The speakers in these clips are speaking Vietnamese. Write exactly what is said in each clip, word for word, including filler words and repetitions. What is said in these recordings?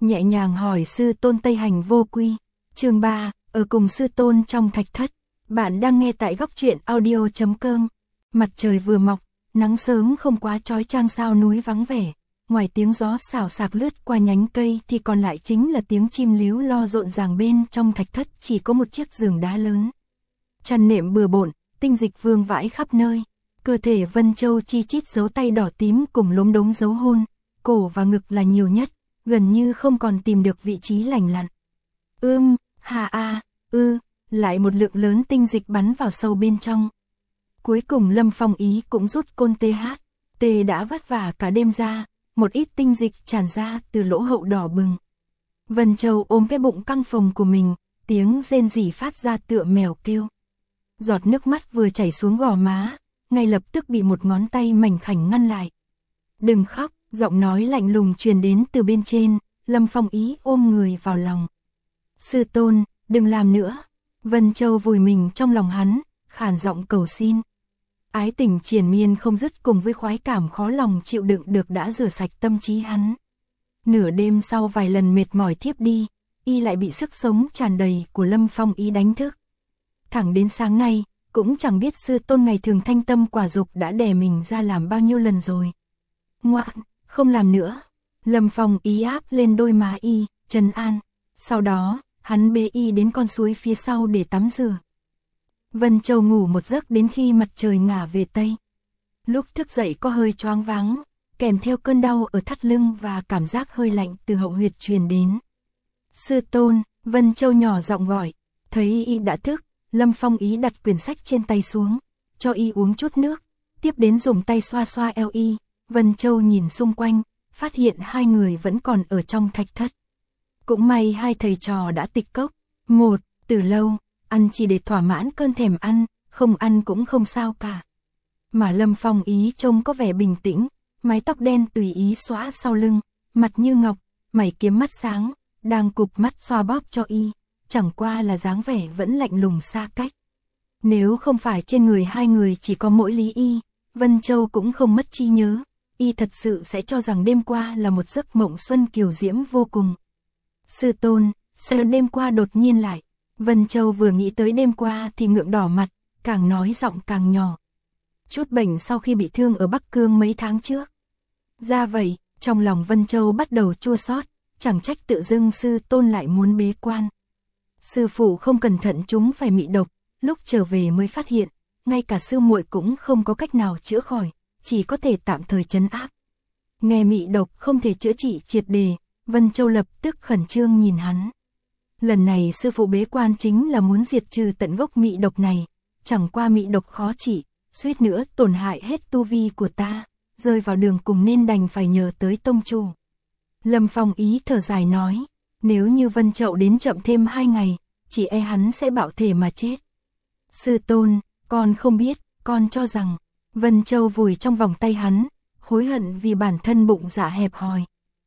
nhẹ nhàng hỏi sư tôn Tây Hành Vô Quy. Chương ba, ở cùng sư tôn trong thạch thất. Bạn đang nghe tại góc truyện audio chấm com. Mặt trời vừa mọc, nắng sớm không quá chói chang, sao núi vắng vẻ. Ngoài tiếng gió xào xạc lướt qua nhánh cây thì còn lại chính là tiếng chim líu lo rộn ràng. Bên trong thạch thất chỉ có một chiếc giường đá lớn. Chăn nệm bừa bộn, tinh dịch vương vãi khắp nơi. Cơ thể Vân Châu chi chít dấu tay đỏ tím cùng lốm đốm dấu hôn, cổ và ngực là nhiều nhất, gần như không còn tìm được vị trí lành lặn. Ưm, hà a, ư, lại một lượng lớn tinh dịch bắn vào sâu bên trong. Cuối cùng Lâm Phong Ý cũng rút côn tê hát, tê đã vất vả cả đêm ra, một ít tinh dịch tràn ra từ lỗ hậu đỏ bừng. Vân Châu ôm cái bụng căng phồng của mình, tiếng rên rỉ phát ra tựa mèo kêu. Giọt nước mắt vừa chảy xuống gò má, ngay lập tức bị một ngón tay mảnh khảnh ngăn lại. Đừng khóc, giọng nói lạnh lùng truyền đến từ bên trên. Lâm Phong Ý ôm người vào lòng. Sư tôn, đừng làm nữa. Vân Châu vùi mình trong lòng hắn, khàn giọng cầu xin. Ái tình triền miên không dứt cùng với khoái cảm khó lòng chịu đựng được đã rửa sạch tâm trí hắn. Nửa đêm sau vài lần mệt mỏi thiếp đi, y lại bị sức sống tràn đầy của Lâm Phong Ý đánh thức. Thẳng đến sáng nay, cũng chẳng biết sư tôn ngày thường thanh tâm quả dục đã đè mình ra làm bao nhiêu lần rồi. Ngoan, không làm nữa. Lâm Phong Ý áp lên đôi má y, trấn an. Sau đó, hắn bế y đến con suối phía sau để tắm rửa. Vân Châu ngủ một giấc đến khi mặt trời ngả về tây. Lúc thức dậy có hơi choáng váng, kèm theo cơn đau ở thắt lưng và cảm giác hơi lạnh từ hậu huyệt truyền đến. Sư tôn, Vân Châu nhỏ giọng gọi. Thấy y đã thức, Lâm Phong Ý đặt quyển sách trên tay xuống, cho y uống chút nước, tiếp đến dùng tay xoa xoa eo y. Vân Châu nhìn xung quanh, phát hiện hai người vẫn còn ở trong thạch thất. Cũng may hai thầy trò đã tịch cốc. Một, từ lâu, ăn chỉ để thỏa mãn cơn thèm ăn, không ăn cũng không sao cả. Mà Lâm Phong Ý trông có vẻ bình tĩnh, mái tóc đen tùy ý xõa sau lưng, mặt như ngọc, mày kiếm mắt sáng, đang cụp mắt xoa bóp cho y, chẳng qua là dáng vẻ vẫn lạnh lùng xa cách. Nếu không phải trên người hai người chỉ có mỗi Lý Y, Vân Châu cũng không mất trí nhớ, y thật sự sẽ cho rằng đêm qua là một giấc mộng xuân kiều diễm vô cùng. Sư tôn, sao đêm qua đột nhiên lại? Vân Châu vừa nghĩ tới đêm qua thì ngượng đỏ mặt, càng nói giọng càng nhỏ. Chút bệnh sau khi bị thương ở Bắc Cương mấy tháng trước. Ra vậy, trong lòng Vân Châu bắt đầu chua xót, chẳng trách tự dưng sư tôn lại muốn bế quan. Sư phụ không cẩn thận chúng phải mị độc, lúc trở về mới phát hiện, ngay cả sư muội cũng không có cách nào chữa khỏi, chỉ có thể tạm thời trấn áp. Nghe mị độc không thể chữa trị triệt đề, Vân Châu lập tức khẩn trương nhìn hắn. Lần này sư phụ bế quan chính là muốn diệt trừ tận gốc mị độc này, chẳng qua mị độc khó trị, suýt nữa tổn hại hết tu vi của ta, rơi vào đường cùng nên đành phải nhờ tới tông chủ. Lâm Phong Ý thở dài nói, nếu như Vân Châu đến chậm thêm hai ngày, chỉ e hắn sẽ bạo thể mà chết. Sư tôn, con không biết, con cho rằng. Vân Châu vùi trong vòng tay hắn, hối hận vì bản thân bụng dạ hẹp hòi.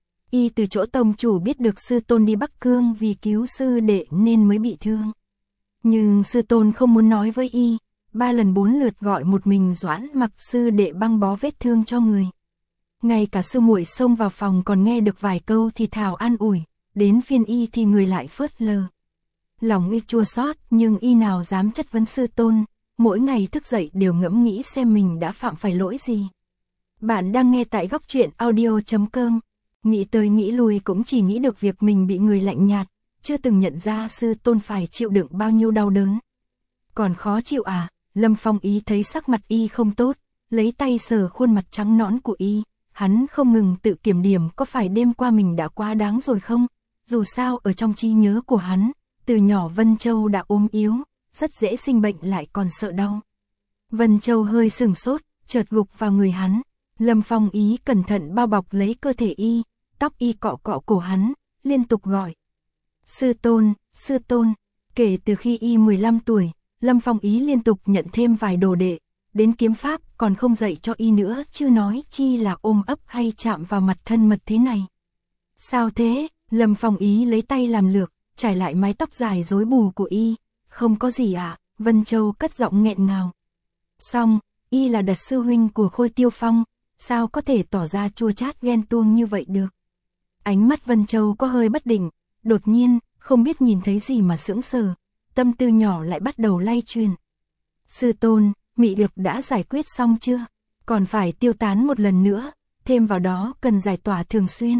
Y từ chỗ tông chủ biết được sư tôn đi Bắc Cương vì cứu sư đệ nên mới bị thương. Nhưng sư tôn không muốn nói với y, ba lần bốn lượt gọi một mình Doãn Mặc sư đệ băng bó vết thương cho người. Ngay cả sư muội xông vào phòng còn nghe được vài câu thì thào an ủi, đến phiên y thì người lại phớt lờ. Lòng y chua xót nhưng y nào dám chất vấn sư tôn, mỗi ngày thức dậy đều ngẫm nghĩ xem mình đã phạm phải lỗi gì. Bạn đang nghe tại góc truyện audio chấm com. Nghĩ tới nghĩ lui cũng chỉ nghĩ được việc mình bị người lạnh nhạt, chưa từng nhận ra sư tôn phải chịu đựng bao nhiêu đau đớn. Còn khó chịu à? Lâm Phong Ý thấy sắc mặt y không tốt, lấy tay sờ khuôn mặt trắng nõn của y, hắn không ngừng tự kiểm điểm có phải đêm qua mình đã quá đáng rồi không? Dù sao ở trong trí nhớ của hắn, từ nhỏ Vân Châu đã ốm yếu, rất dễ sinh bệnh lại còn sợ đau. Vân Châu hơi sừng sốt, chợt gục vào người hắn. Lâm Phong Ý cẩn thận bao bọc lấy cơ thể y, tóc y cọ cọ cổ hắn, liên tục gọi. Sư tôn, sư tôn. Kể từ khi y mười lăm tuổi, Lâm Phong Ý liên tục nhận thêm vài đồ đệ, đến kiếm pháp còn không dạy cho y nữa, chứ nói chi là ôm ấp hay chạm vào mặt thân mật thế này. Sao thế? Lâm Phong Ý lấy tay làm lược, trải lại mái tóc dài rối bù của y. Không có gì ạ, à? Vân Châu cất giọng nghẹn ngào. Xong, y là đặt sư huynh của Khôi Tiêu Phong, sao có thể tỏ ra chua chát ghen tuông như vậy được. Ánh mắt Vân Châu có hơi bất định, đột nhiên, không biết nhìn thấy gì mà sững sờ, tâm tư nhỏ lại bắt đầu lay truyền. Sư tôn, mị lực đã giải quyết xong chưa? Còn phải tiêu tán một lần nữa, thêm vào đó cần giải tỏa thường xuyên.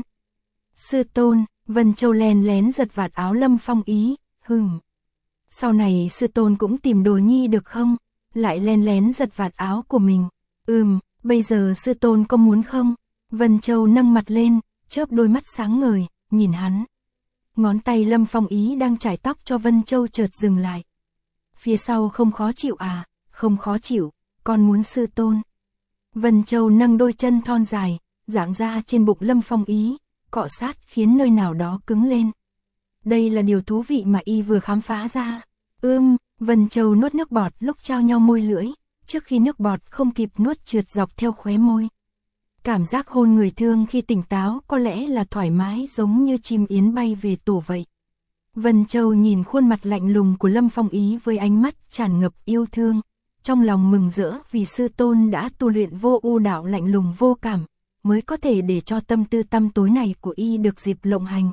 Sư tôn, Vân Châu lén lén giật vạt áo Lâm Phong Ý, hừm. Sau này sư tôn cũng tìm đồ nhi được không? Lại lén lén giật vạt áo của mình. Ừm, bây giờ sư tôn có muốn không? Vân Châu nâng mặt lên, chớp đôi mắt sáng ngời, nhìn hắn. Ngón tay Lâm Phong Ý đang chải tóc cho Vân Châu chợt dừng lại. Phía sau không khó chịu à? Không khó chịu, con muốn sư tôn. Vân Châu nâng đôi chân thon dài, giãng ra trên bụng Lâm Phong Ý, cọ sát khiến nơi nào đó cứng lên. Đây là điều thú vị mà y vừa khám phá ra. Ưm, Vân Châu nuốt nước bọt lúc trao nhau môi lưỡi, trước khi nước bọt không kịp nuốt trượt dọc theo khóe môi. Cảm giác hôn người thương khi tỉnh táo có lẽ là thoải mái giống như chim yến bay về tổ vậy. Vân Châu nhìn khuôn mặt lạnh lùng của Lâm Phong Ý với ánh mắt tràn ngập yêu thương, trong lòng mừng rỡ vì sư tôn đã tu luyện vô u đạo lạnh lùng vô cảm, mới có thể để cho tâm tư tăm tối này của y được dịp lộng hành.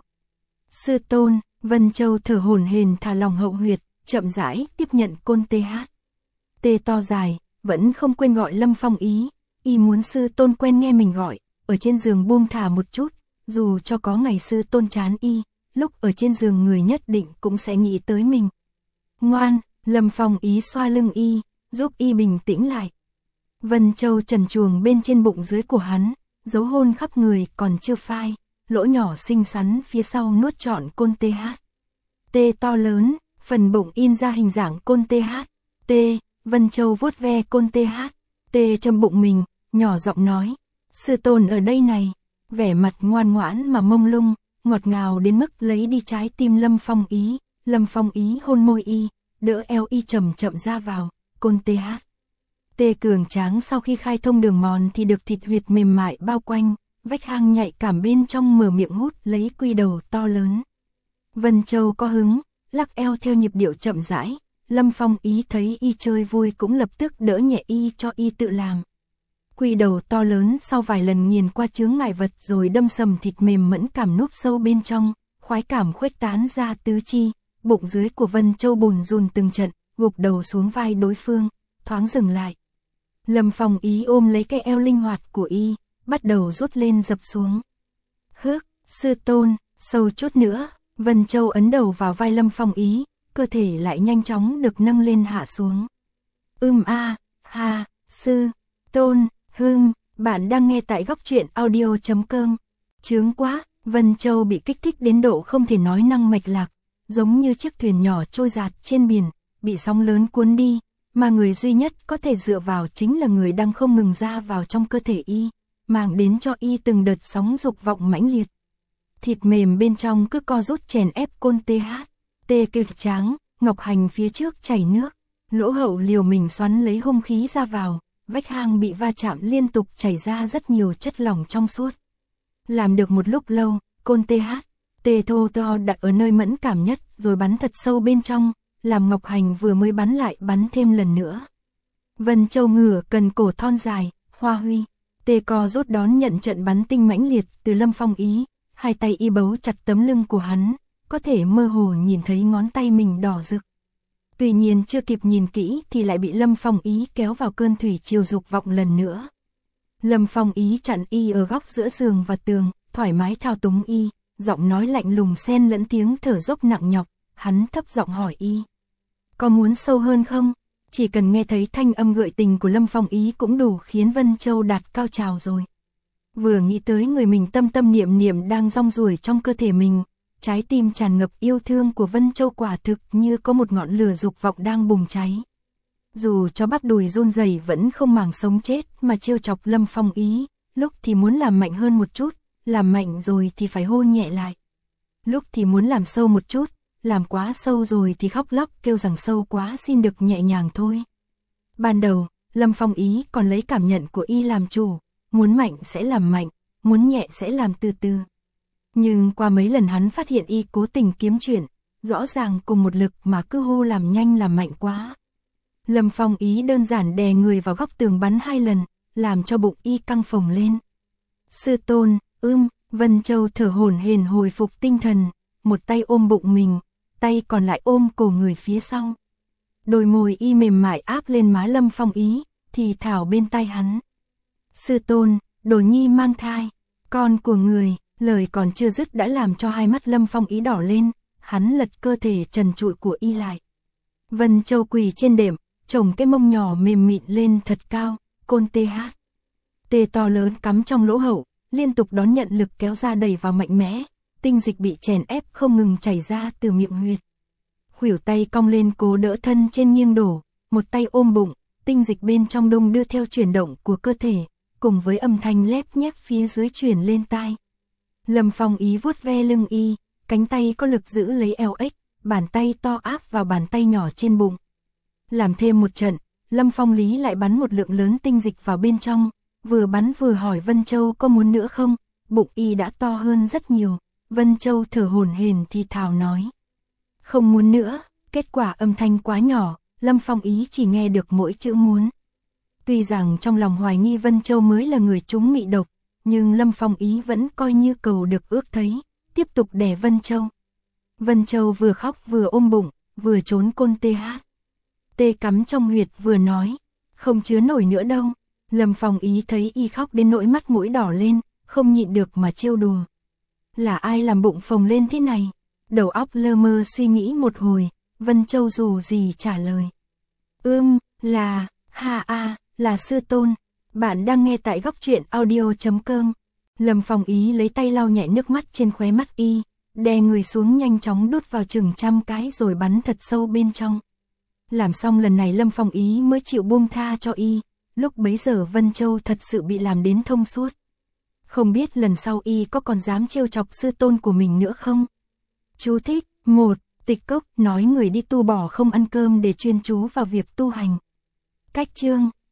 Sư tôn, Vân Châu thở hổn hển thả lòng hậu huyệt, chậm rãi tiếp nhận côn tê hát. Tê to dài, vẫn không quên gọi Lâm Phong Ý, y muốn sư tôn quen nghe mình gọi, ở trên giường buông thả một chút, dù cho có ngày sư tôn chán y, lúc ở trên giường người nhất định cũng sẽ nghĩ tới mình. Ngoan, Lâm Phong Ý xoa lưng y, giúp y bình tĩnh lại. Vân Châu trần truồng bên trên bụng dưới của hắn, dấu hôn khắp người còn chưa phai, lỗ nhỏ xinh xắn phía sau nuốt trọn côn tê hát. Tê to lớn, phần bụng in ra hình dạng côn tê hát. Tê, Vân Châu vuốt ve côn tê hát. Tê châm bụng mình, nhỏ giọng nói, sư tôn ở đây này, vẻ mặt ngoan ngoãn mà mông lung, ngọt ngào đến mức lấy đi trái tim Lâm Phong Ý. Lâm Phong Ý hôn môi y, đỡ eo y chậm chậm ra vào, côn tê hát. Tê cường tráng sau khi khai thông đường mòn thì được thịt huyệt mềm mại bao quanh, vách hang nhạy cảm bên trong mở miệng hút lấy quy đầu to lớn. Vân Châu có hứng, lắc eo theo nhịp điệu chậm rãi, Lâm Phong Ý thấy y chơi vui cũng lập tức đỡ nhẹ y cho y tự làm. Quy đầu to lớn sau vài lần nghiền qua chướng ngại vật rồi đâm sầm thịt mềm mẫn cảm núp sâu bên trong, khoái cảm khuếch tán ra tứ chi, bụng dưới của Vân Châu bùn rùn từng trận, gục đầu xuống vai đối phương, thoáng dừng lại. Lâm Phong Ý ôm lấy cái eo linh hoạt của y, bắt đầu rút lên dập xuống. Hước, sư tôn, sâu chút nữa, Vân Châu ấn đầu vào vai Lâm Phong Ý, cơ thể lại nhanh chóng được nâng lên hạ xuống. Ưm a, ha, sư, tôn, hương, bạn đang nghe tại góc truyện audio chấm com. Chướng quá, Vân Châu bị kích thích đến độ không thể nói năng mạch lạc, giống như chiếc thuyền nhỏ trôi dạt trên biển, bị sóng lớn cuốn đi, mà người duy nhất có thể dựa vào chính là người đang không ngừng ra vào trong cơ thể y, mang đến cho y từng đợt sóng dục vọng mãnh liệt. Thịt mềm bên trong cứ co rút chèn ép côn tê hát, tê cực tráng, ngọc hành phía trước chảy nước, lỗ hậu liều mình xoắn lấy hung khí ra vào, vách hang bị va chạm liên tục chảy ra rất nhiều chất lỏng trong suốt. Làm được một lúc lâu, côn tê hát, tê thô to đặt ở nơi mẫn cảm nhất rồi bắn thật sâu bên trong, làm ngọc hành vừa mới bắn lại bắn thêm lần nữa. Vân Châu ngửa cần cổ thon dài, hoa huy, tê co rút đón nhận trận bắn tinh mãnh liệt từ Lâm Phong Ý, hai tay y bấu chặt tấm lưng của hắn, có thể mơ hồ nhìn thấy ngón tay mình đỏ rực. Tuy nhiên chưa kịp nhìn kỹ thì lại bị Lâm Phong Ý kéo vào cơn thủy triều dục vọng lần nữa. Lâm Phong Ý chặn y ở góc giữa giường và tường, thoải mái thao túng y, giọng nói lạnh lùng xen lẫn tiếng thở dốc nặng nhọc, hắn thấp giọng hỏi y. Có muốn sâu hơn không? Chỉ cần nghe thấy thanh âm gợi tình của Lâm Phong Ý cũng đủ khiến Vân Châu đạt cao trào rồi. Vừa nghĩ tới người mình tâm tâm niệm niệm đang rong ruổi trong cơ thể mình, trái tim tràn ngập yêu thương của Vân Châu quả thực như có một ngọn lửa dục vọng đang bùng cháy. Dù cho bắp đùi run rẩy vẫn không màng sống chết mà trêu chọc Lâm Phong Ý, lúc thì muốn làm mạnh hơn một chút, làm mạnh rồi thì phải hô nhẹ lại. Lúc thì muốn làm sâu một chút, làm quá sâu rồi thì khóc lóc kêu rằng sâu quá xin được nhẹ nhàng thôi. Ban đầu, Lâm Phong Ý còn lấy cảm nhận của y làm chủ, muốn mạnh sẽ làm mạnh, muốn nhẹ sẽ làm từ từ. Nhưng qua mấy lần hắn phát hiện y cố tình kiếm chuyện, rõ ràng cùng một lực mà cứ hô làm nhanh làm mạnh quá. Lâm Phong Ý đơn giản đè người vào góc tường bắn hai lần, làm cho bụng y căng phồng lên. Sư tôn, ưm, Vân Châu thở hổn hển hồi phục tinh thần, một tay ôm bụng mình, tay còn lại ôm cổ người phía sau. Đôi môi y mềm mại áp lên má Lâm Phong Ý, thì thảo bên tai hắn. Sư tôn, đồ nhi mang thai, con của người, lời còn chưa dứt đã làm cho hai mắt Lâm Phong Ý đỏ lên, hắn lật cơ thể trần trụi của y lại. Vân Châu quỳ trên đệm, chồng cái mông nhỏ mềm mịn lên thật cao, côn tê hát. Tê to lớn cắm trong lỗ hậu, liên tục đón nhận lực kéo ra đẩy vào mạnh mẽ, tinh dịch bị chèn ép không ngừng chảy ra từ miệng huyệt. Khuỷu tay cong lên cố đỡ thân trên nghiêng đổ, một tay ôm bụng, tinh dịch bên trong đung đưa theo chuyển động của cơ thể, cùng với âm thanh lép nhép phía dưới truyền lên tai. Lâm Phong Ý vuốt ve lưng y, cánh tay có lực giữ lấy eo ếch, bàn tay to áp vào bàn tay nhỏ trên bụng. Làm thêm một trận, Lâm Phong Lý lại bắn một lượng lớn tinh dịch vào bên trong, vừa bắn vừa hỏi Vân Châu có muốn nữa không, bụng y đã to hơn rất nhiều. Vân Châu thở hổn hển thì thào nói. Không muốn nữa, kết quả âm thanh quá nhỏ, Lâm Phong Ý chỉ nghe được mỗi chữ muốn. Tuy rằng trong lòng hoài nghi Vân Châu mới là người trúng mị độc, nhưng Lâm Phong Ý vẫn coi như cầu được ước thấy, tiếp tục đè Vân Châu. Vân Châu vừa khóc vừa ôm bụng, vừa trốn côn tê hát. Tê cắm trong huyệt vừa nói, không chứa nổi nữa đâu. Lâm Phong Ý thấy y khóc đến nỗi mắt mũi đỏ lên, không nhịn được mà trêu đùa. Là ai làm bụng phồng lên thế này? Đầu óc lơ mơ suy nghĩ một hồi, Vân Châu dù gì trả lời. Ưm, là, ha a, là sư tôn. Bạn đang nghe tại góc truyện audio chấm com. Lâm Phong Ý lấy tay lau nhẹ nước mắt trên khóe mắt y, đè người xuống nhanh chóng đút vào chừng trăm cái rồi bắn thật sâu bên trong. Làm xong lần này Lâm Phong Ý mới chịu buông tha cho y, lúc bấy giờ Vân Châu thật sự bị làm đến thông suốt. Không biết lần sau y có còn dám trêu chọc sư tôn của mình nữa không? Chú thích, một. Tịch Cốc nói người đi tu bỏ không ăn cơm để chuyên chú vào việc tu hành. Cách chương